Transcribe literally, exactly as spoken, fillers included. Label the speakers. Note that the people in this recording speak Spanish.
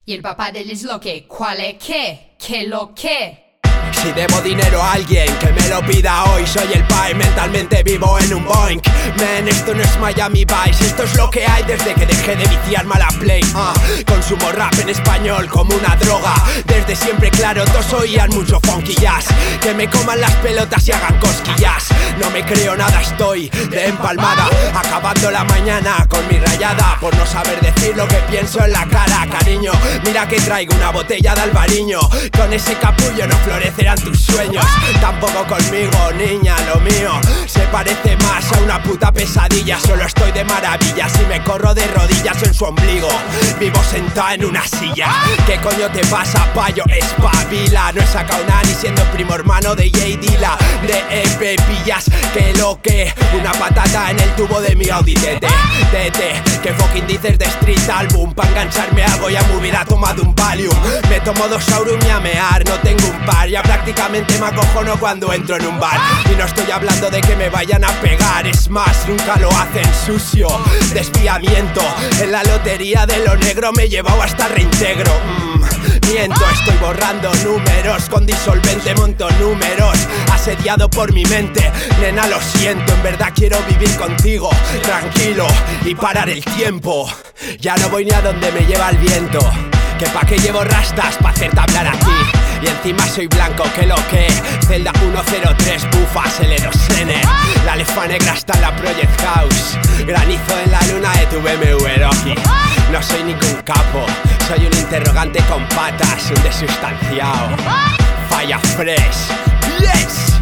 Speaker 1: Y el papá del isloque, ¿cuál es qué? ¿Qué lo que?
Speaker 2: Si debo dinero a alguien que me lo pida hoy, soy el pai, mentalmente vivo en un boink. Men, esto no es Miami Vice, esto es lo que hay desde que dejé de viciarme a la play. uh, Consumo rap en español como una droga. Desde siempre claro, todos oían mucho funky jazz. Que me coman las pelotas y hagan cosquillas. No me creo nada, estoy de empalmada, acabando la mañana con mi rayada por no saber decir lo que pienso en la cara. Cariño, mira que traigo una botella de albariño. Con ese capullo no florecerán tus sueños, tampoco conmigo, niña, lo mío se parece más a una puta pesadilla. Solo estoy de maravillas y me corro de rodillas en su ombligo. Vivo sentada en una silla. ¿Qué coño te pasa, payo? Espabila. No he sacado nada ni siendo primo hermano de J Dilla. De E P pillas que lo que una patata en el tubo de mi Audi T T. Tete, ¿qué fucking dices de Street Album? Pa' engancharme algo ya me hubiera tomado un Valium. Me tomo dos Aurum y a mear, no tengo un par. Ya prácticamente me acojono cuando entro en un bar. Y no estoy hablando de que me vayan a pegar, es más, nunca lo hacen sucio. Desviamiento, en la lotería de lo negro me he llevado hasta reintegro. mm, Miento, estoy borrando números, con disolvente monto números. Asediado por mi mente, nena lo siento. En verdad quiero vivir contigo, tranquilo, y parar el tiempo. Ya no voy ni a donde me lleva el viento. Que pa' que llevo rastas pa' hacerte hablar a ti. Y encima soy blanco, que lo que Celda uno cero tres, bufas, el Erosene. La lefa negra está en la Project House. Granizo en la luna de tu B M W Rocky. No soy ningún capo, soy un interrogante con patas, un desustanciado. Falla fresh, yes.